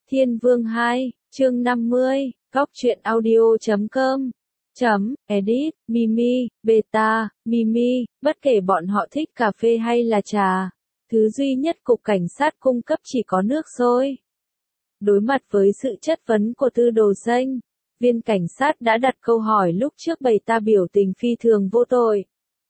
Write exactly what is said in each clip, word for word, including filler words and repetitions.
Thiên Vương hai, chương năm mươi, Góc truyện audio chấm com, chấm, edit, Mimi, beta, Mimi, bất kể bọn họ thích cà phê hay là trà, thứ duy nhất cục cảnh sát cung cấp chỉ có nước sôi. Đối mặt với sự chất vấn của Tư Đồ Xanh, viên cảnh sát đã đặt câu hỏi lúc trước bày ta biểu tình phi thường vô tội.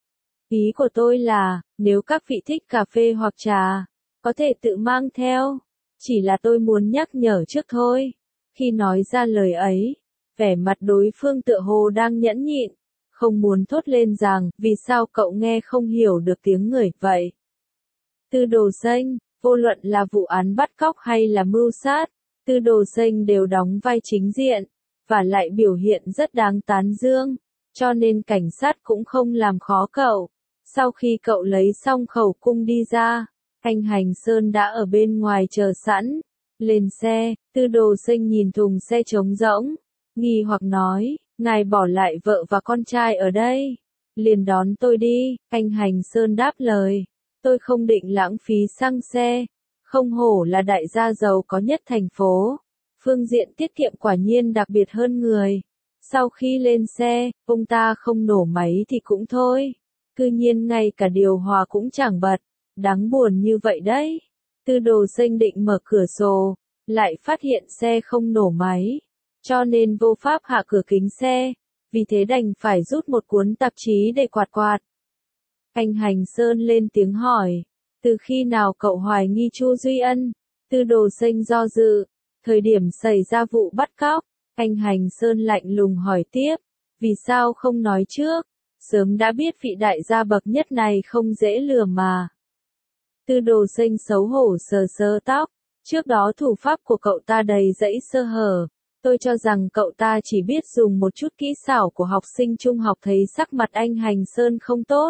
Ý của tôi là, nếu các vị thích cà phê hoặc trà, có thể tự mang theo. Chỉ là tôi muốn nhắc nhở trước thôi. Khi nói ra lời ấy, vẻ mặt đối phương tựa hồ đang nhẫn nhịn, không muốn thốt lên rằng, vì sao cậu nghe không hiểu được tiếng người vậy. Tư Đồ Xanh, vô luận là vụ án bắt cóc hay là mưu sát, Tư Đồ Xanh đều đóng vai chính diện, và lại biểu hiện rất đáng tán dương, cho nên cảnh sát cũng không làm khó cậu. Sau khi cậu lấy xong khẩu cung đi ra, anh Hành Sơn đã ở bên ngoài chờ sẵn. Lên xe, Tư Đồ Xanh nhìn thùng xe trống rỗng, nghi hoặc nói, ngài bỏ lại vợ và con trai ở đây. Liền đón tôi đi, anh Hành Sơn đáp lời. Tôi không định lãng phí xăng xe, không hổ là đại gia giàu có nhất thành phố. Phương diện tiết kiệm quả nhiên đặc biệt hơn người. Sau khi lên xe, ông ta không nổ máy thì cũng thôi. Cư nhiên ngay cả điều hòa cũng chẳng bật, đáng buồn như vậy đấy. Tư Đồ Xanh định mở cửa sổ, lại phát hiện xe không nổ máy, cho nên vô pháp hạ cửa kính xe, vì thế đành phải rút một cuốn tạp chí để quạt quạt. Anh Hành Sơn lên tiếng hỏi, từ khi nào cậu hoài nghi Chu Duy Ân? Tư Đồ Xanh do dự, thời điểm xảy ra vụ bắt cóc, anh Hành Sơn lạnh lùng hỏi tiếp, vì sao không nói trước? Sớm đã biết vị đại gia bậc nhất này không dễ lừa mà. Tư Đồ Xanh xấu hổ sờ sờ tóc, trước đó thủ pháp của cậu ta đầy dẫy sơ hở, tôi cho rằng cậu ta chỉ biết dùng một chút kỹ xảo của học sinh trung học. Thấy sắc mặt anh Hành Sơn không tốt,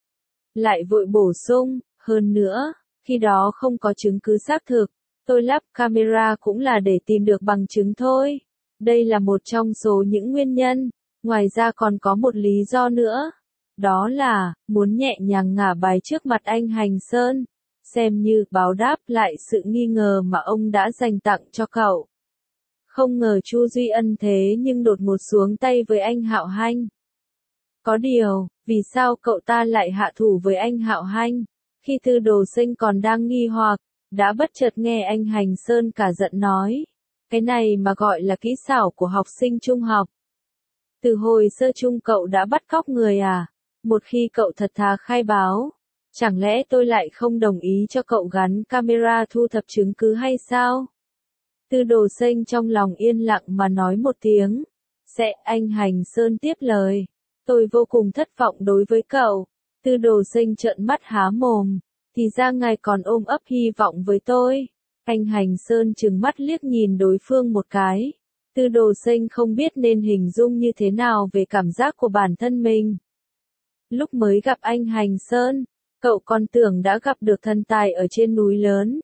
lại vội bổ sung, hơn nữa, khi đó không có chứng cứ xác thực, tôi lắp camera cũng là để tìm được bằng chứng thôi. Đây là một trong số những nguyên nhân, ngoài ra còn có một lý do nữa, đó là, muốn nhẹ nhàng ngả bài trước mặt anh Hành Sơn, xem như báo đáp lại sự nghi ngờ mà ông đã dành tặng cho cậu. Không ngờ Chu Duy Ân thế nhưng đột ngột xuống tay với anh Hạo Hanh. Có điều, vì sao cậu ta lại hạ thủ với anh Hạo Hanh? Khi Tư Đồ Xanh còn đang nghi hoặc, đã bất chợt nghe anh Hành Sơn cả giận nói, cái này mà gọi là kỹ xảo của học sinh trung học. Từ hồi sơ trung cậu đã bắt cóc người à? Một khi cậu thật thà khai báo, chẳng lẽ tôi lại không đồng ý cho cậu gắn camera thu thập chứng cứ hay sao? Tư Đồ Xanh trong lòng yên lặng mà nói một tiếng. Sẽ, anh Hành Sơn tiếp lời. Tôi vô cùng thất vọng đối với cậu. Tư Đồ Xanh trợn mắt há mồm. Thì ra ngài còn ôm ấp hy vọng với tôi. Anh Hành Sơn trừng mắt liếc nhìn đối phương một cái. Tư Đồ Xanh không biết nên hình dung như thế nào về cảm giác của bản thân mình. Lúc mới gặp anh Hành Sơn, cậu còn tưởng đã gặp được thần tài ở trên núi lớn.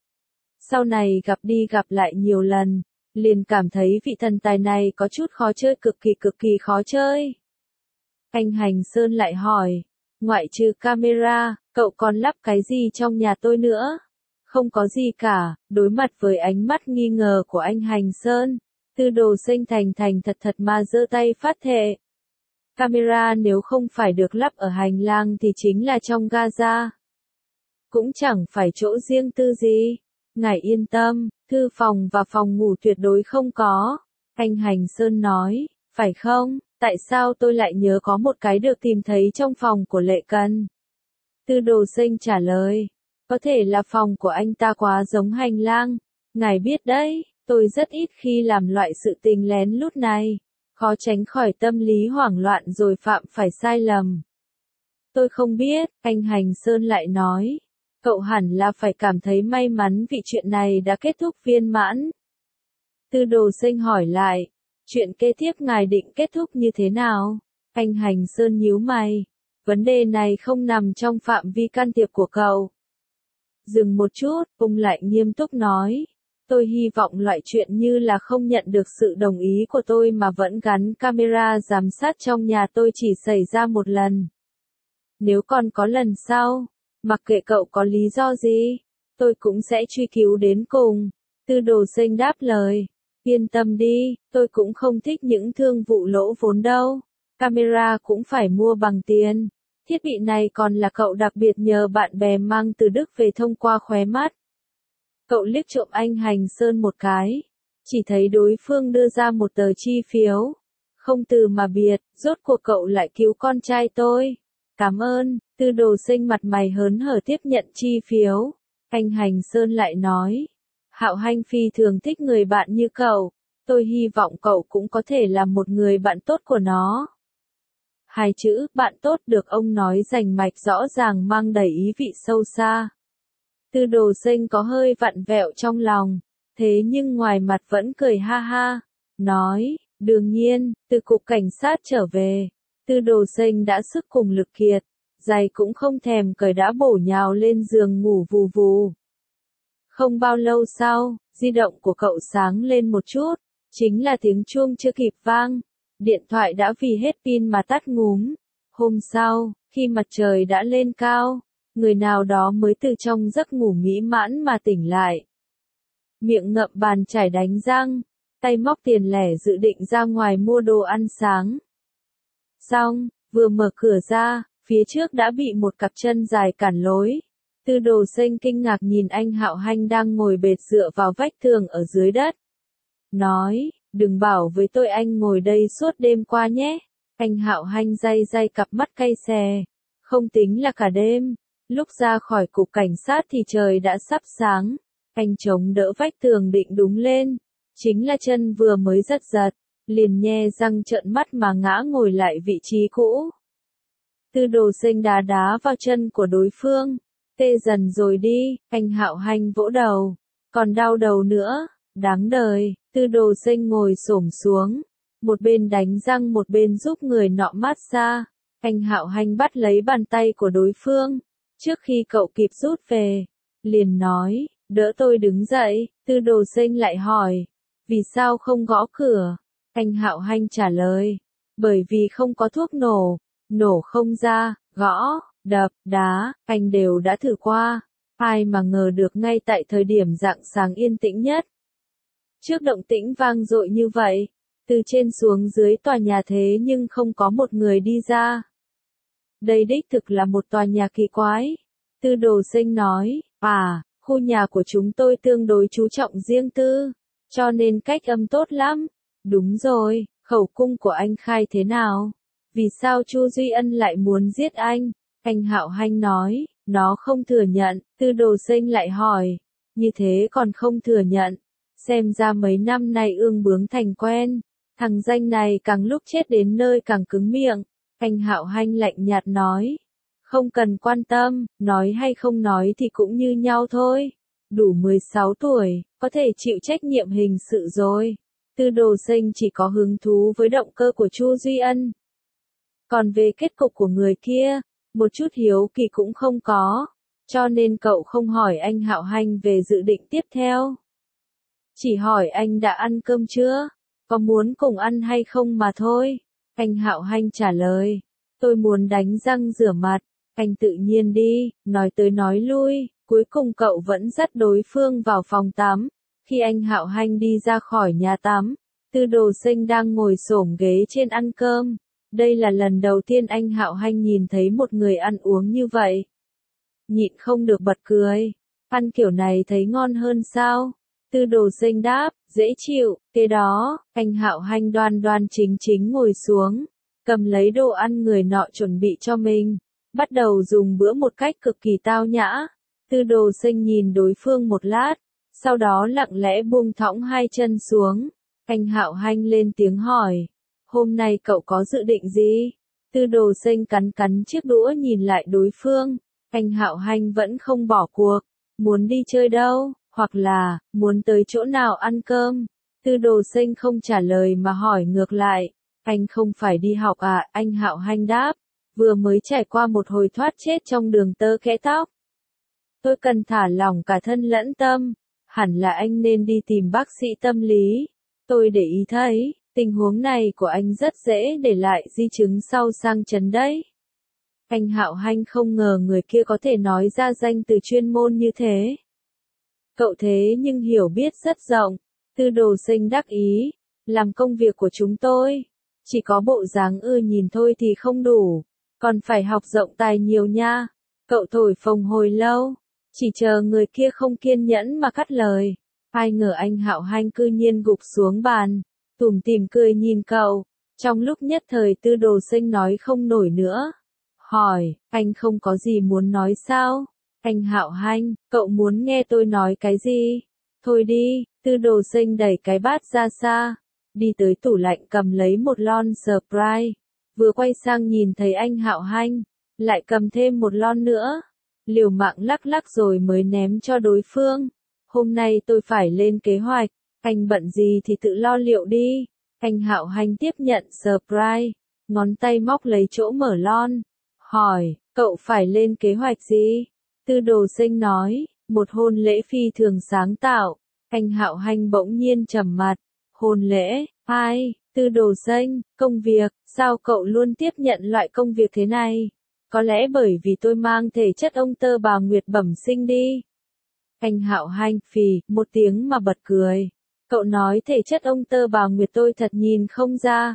Sau này gặp đi gặp lại nhiều lần, liền cảm thấy vị thần tài này có chút khó chơi, cực kỳ cực kỳ khó chơi. Anh Hành Sơn lại hỏi, ngoại trừ camera, cậu còn lắp cái gì trong nhà tôi nữa? Không có gì cả. Đối mặt với ánh mắt nghi ngờ của anh Hành Sơn, Tư Đồ Xanh thành thành thật thật mà giơ tay phát thệ. Camera nếu không phải được lắp ở hành lang thì chính là trong Gaza. Cũng chẳng phải chỗ riêng tư gì. Ngài yên tâm, thư phòng và phòng ngủ tuyệt đối không có. Anh Hành Sơn nói, phải không? Tại sao tôi lại nhớ có một cái được tìm thấy trong phòng của Lệ Cần? Tư Đồ Xanh trả lời, có thể là phòng của anh ta quá giống hành lang. Ngài biết đấy, tôi rất ít khi làm loại sự tình lén lút này. Khó tránh khỏi tâm lý hoảng loạn rồi phạm phải sai lầm. Tôi không biết, anh Hành Sơn lại nói. Cậu hẳn là phải cảm thấy may mắn vì chuyện này đã kết thúc viên mãn. Tư Đồ Xanh hỏi lại, chuyện kế tiếp ngài định kết thúc như thế nào? Anh Hành Sơn nhíu mày, vấn đề này không nằm trong phạm vi can thiệp của cậu. Dừng một chút, ông lại nghiêm túc nói, tôi hy vọng loại chuyện như là không nhận được sự đồng ý của tôi mà vẫn gắn camera giám sát trong nhà tôi chỉ xảy ra một lần. Nếu còn có lần sau, mặc kệ cậu có lý do gì, tôi cũng sẽ truy cứu đến cùng. Tư đồ sinh đáp lời. Yên tâm đi, tôi cũng không thích những thương vụ lỗ vốn đâu. Camera cũng phải mua bằng tiền. Thiết bị này còn là cậu đặc biệt nhờ bạn bè mang từ Đức về thông qua khóe mắt. Cậu liếc trộm anh Hành Sơn một cái. Chỉ thấy đối phương đưa ra một tờ chi phiếu. Không từ mà biệt, rốt cuộc cậu lại cứu con trai tôi. Cảm ơn, tư đồ sinh mặt mày hớn hở tiếp nhận chi phiếu. Anh Hành Sơn lại nói. Hạo Hanh phi thường thích người bạn như cậu. Tôi hy vọng cậu cũng có thể là một người bạn tốt của nó. Hai chữ bạn tốt được ông nói rành mạch rõ ràng mang đầy ý vị sâu xa. Tư đồ sinh có hơi vặn vẹo trong lòng. Thế nhưng ngoài mặt vẫn cười ha ha. Nói, đương nhiên, từ cục cảnh sát trở về. Tư đồ sinh đã sức cùng lực kiệt. Giày cũng không thèm cởi đã bổ nhào lên giường ngủ vù vù. Không bao lâu sau, di động của cậu sáng lên một chút. Chính là tiếng chuông chưa kịp vang. Điện thoại đã vì hết pin mà tắt ngúm. Hôm sau, khi mặt trời đã lên cao, người nào đó mới từ trong giấc ngủ mỹ mãn mà tỉnh lại. Miệng ngậm bàn chải đánh răng, tay móc tiền lẻ dự định ra ngoài mua đồ ăn sáng. Xong, vừa mở cửa ra, phía trước đã bị một cặp chân dài cản lối. Tư đồ sinh kinh ngạc nhìn anh Hạo Hanh đang ngồi bệt dựa vào vách tường ở dưới đất. Nói, đừng bảo với tôi anh ngồi đây suốt đêm qua nhé. Anh Hạo Hanh day day cặp mắt cay xè. Không tính là cả đêm. Lúc ra khỏi cục cảnh sát thì trời đã sắp sáng. Anh chống đỡ vách tường định đúng lên. Chính là chân vừa mới giật giật. Liền nhe răng trợn mắt mà ngã ngồi lại vị trí cũ. Tư đồ sinh đá đá vào chân của đối phương. Tê dần rồi đi, anh Hạo Hanh vỗ đầu. Còn đau đầu nữa, đáng đời. Tư đồ sinh ngồi xổm xuống. Một bên đánh răng một bên giúp người nọ mát xa. Anh Hạo Hanh bắt lấy bàn tay của đối phương. Trước khi cậu kịp rút về. Liền nói, đỡ tôi đứng dậy. Tư đồ sinh lại hỏi. Vì sao không gõ cửa? Anh Hạo Hanh trả lời. Bởi vì không có thuốc nổ. Nổ không ra, gõ, đập, đá, anh đều đã thử qua. Ai mà ngờ được ngay tại thời điểm rạng sáng yên tĩnh nhất. Trước động tĩnh vang dội như vậy, từ trên xuống dưới tòa nhà thế nhưng không có một người đi ra. Đây đích thực là một tòa nhà kỳ quái. Tư đồ sinh nói, à, khu nhà của chúng tôi tương đối chú trọng riêng tư, cho nên cách âm tốt lắm. Đúng rồi, khẩu cung của anh khai thế nào? Vì sao Chu Duy Ân lại muốn giết anh? Anh Hạo Hanh nói, nó không thừa nhận. Tư đồ sinh lại hỏi, như thế còn không thừa nhận. Xem ra mấy năm nay ương bướng thành quen. Thằng danh này càng lúc chết đến nơi càng cứng miệng. Anh Hạo Hanh lạnh nhạt nói, không cần quan tâm, nói hay không nói thì cũng như nhau thôi. Đủ mười sáu tuổi, có thể chịu trách nhiệm hình sự rồi. Tư đồ sinh chỉ có hứng thú với động cơ của Chu Duy Ân. Còn về kết cục của người kia, một chút hiếu kỳ cũng không có, cho nên cậu không hỏi anh Hạo Hanh về dự định tiếp theo. Chỉ hỏi anh đã ăn cơm chưa, có muốn cùng ăn hay không mà thôi. Anh Hạo Hanh trả lời, tôi muốn đánh răng rửa mặt, anh tự nhiên đi, nói tới nói lui, cuối cùng cậu vẫn dắt đối phương vào phòng tắm. Khi anh Hạo Hanh đi ra khỏi nhà tắm, Tư đồ sinh đang ngồi xổm ghế trên ăn cơm. Đây là lần đầu tiên anh Hạo Hanh nhìn thấy một người ăn uống như vậy. Nhịn không được bật cười. Ăn kiểu này thấy ngon hơn sao? Tư đồ sinh đáp, dễ chịu. Kế đó, anh Hạo Hanh đoan đoan chính chính ngồi xuống, cầm lấy đồ ăn người nọ chuẩn bị cho mình, bắt đầu dùng bữa một cách cực kỳ tao nhã. Tư đồ sinh nhìn đối phương một lát, sau đó lặng lẽ buông thõng hai chân xuống. Anh Hạo Hanh lên tiếng hỏi, hôm nay cậu có dự định gì? Tư đồ sinh cắn cắn chiếc đũa nhìn lại đối phương. Anh Hạo Hanh vẫn không bỏ cuộc. Muốn đi chơi đâu? Hoặc là, muốn tới chỗ nào ăn cơm? Tư đồ sinh không trả lời mà hỏi ngược lại. Anh không phải đi học à? Anh Hạo Hanh đáp. Vừa mới trải qua một hồi thoát chết trong đường tơ kẽ tóc. Tôi cần thả lỏng cả thân lẫn tâm. Hẳn là anh nên đi tìm bác sĩ tâm lý. Tôi để ý thấy, tình huống này của anh rất dễ để lại di chứng sau sang chấn đấy. Anh Hạo Hanh không ngờ người kia có thể nói ra danh từ chuyên môn như thế. Cậu thế nhưng hiểu biết rất rộng. Tư đồ sinh đắc ý. Làm công việc của chúng tôi. Chỉ có bộ dáng ưa nhìn thôi thì không đủ. Còn phải học rộng tài nhiều nha. Cậu thổi phồng hồi lâu. Chỉ chờ người kia không kiên nhẫn mà cắt lời. Ai ngờ anh Hạo Hanh cư nhiên gục xuống bàn. Tủm tỉm cười nhìn cậu. Trong lúc nhất thời Tư đồ sinh nói không nổi nữa. Hỏi, anh không có gì muốn nói sao? Anh Hạo Hanh, cậu muốn nghe tôi nói cái gì? Thôi đi, Tư đồ sinh đẩy cái bát ra xa. Đi tới tủ lạnh cầm lấy một lon Sprite. Vừa quay sang nhìn thấy anh Hạo Hanh. Lại cầm thêm một lon nữa. Liều mạng lắc lắc rồi mới ném cho đối phương. Hôm nay tôi phải lên kế hoạch. Anh bận gì thì tự lo liệu đi. Anh Hạo Hanh tiếp nhận Sprite. Ngón tay móc lấy chỗ mở lon. Hỏi, cậu phải lên kế hoạch gì? Tư đồ sinh nói, một hôn lễ phi thường sáng tạo. Anh Hạo Hanh bỗng nhiên trầm mặt. Hôn lễ, ai? Tư đồ sinh, công việc, sao cậu luôn tiếp nhận loại công việc thế này? Có lẽ bởi vì tôi mang thể chất ông tơ bà Nguyệt bẩm sinh đi. Anh Hạo Hanh phì, một tiếng mà bật cười. Cậu nói thể chất ông tơ bà Nguyệt tôi thật nhìn không ra.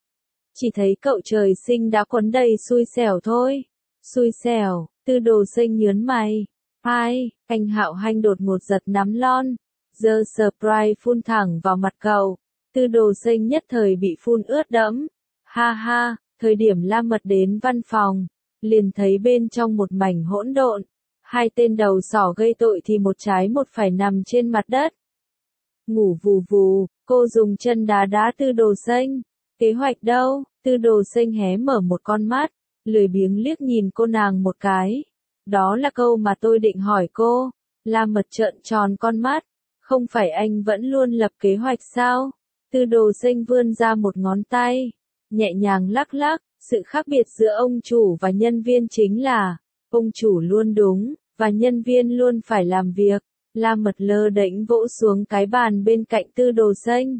Chỉ thấy cậu trời sinh đã quấn đầy xui xẻo thôi. Xui xẻo, Tư đồ sinh nhớn mày. Ai? Anh Hạo Hanh đột ngột giật nắm lon. Giơ Sprite phun thẳng vào mặt cậu. Tư đồ sinh nhất thời bị phun ướt đẫm. Ha ha, thời điểm La Mật đến văn phòng. Liền thấy bên trong một mảnh hỗn độn. Hai tên đầu sỏ gây tội thì một trái một phải nằm trên mặt đất. Ngủ vù vù, cô dùng chân đá đá Tư đồ sinh. Kế hoạch đâu? Tư đồ sinh hé mở một con mắt, lười biếng liếc nhìn cô nàng một cái. Đó là câu mà tôi định hỏi cô. La Mật trợn tròn con mắt. Không phải anh vẫn luôn lập kế hoạch sao? Tư đồ sinh vươn ra một ngón tay. Nhẹ nhàng lắc lắc. Sự khác biệt giữa ông chủ và nhân viên chính là, ông chủ luôn đúng, và nhân viên luôn phải làm việc. La Mật lơ đễnh vỗ xuống cái bàn bên cạnh Tư đồ sinh.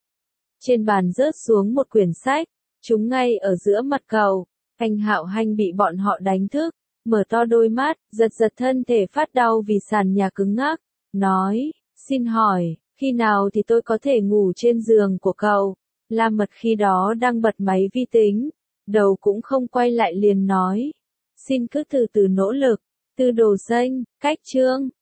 Trên bàn rớt xuống một quyển sách, chúng ngay ở giữa mặt cậu. Anh Hạo Hanh bị bọn họ đánh thức, mở to đôi mắt, giật giật thân thể phát đau vì sàn nhà cứng ngắc. Nói, xin hỏi, khi nào thì tôi có thể ngủ trên giường của cậu? La Mật khi đó đang bật máy vi tính. Đầu cũng không quay lại liền nói. Xin cứ từ từ nỗ lực. Tư đồ sinh, cách chương.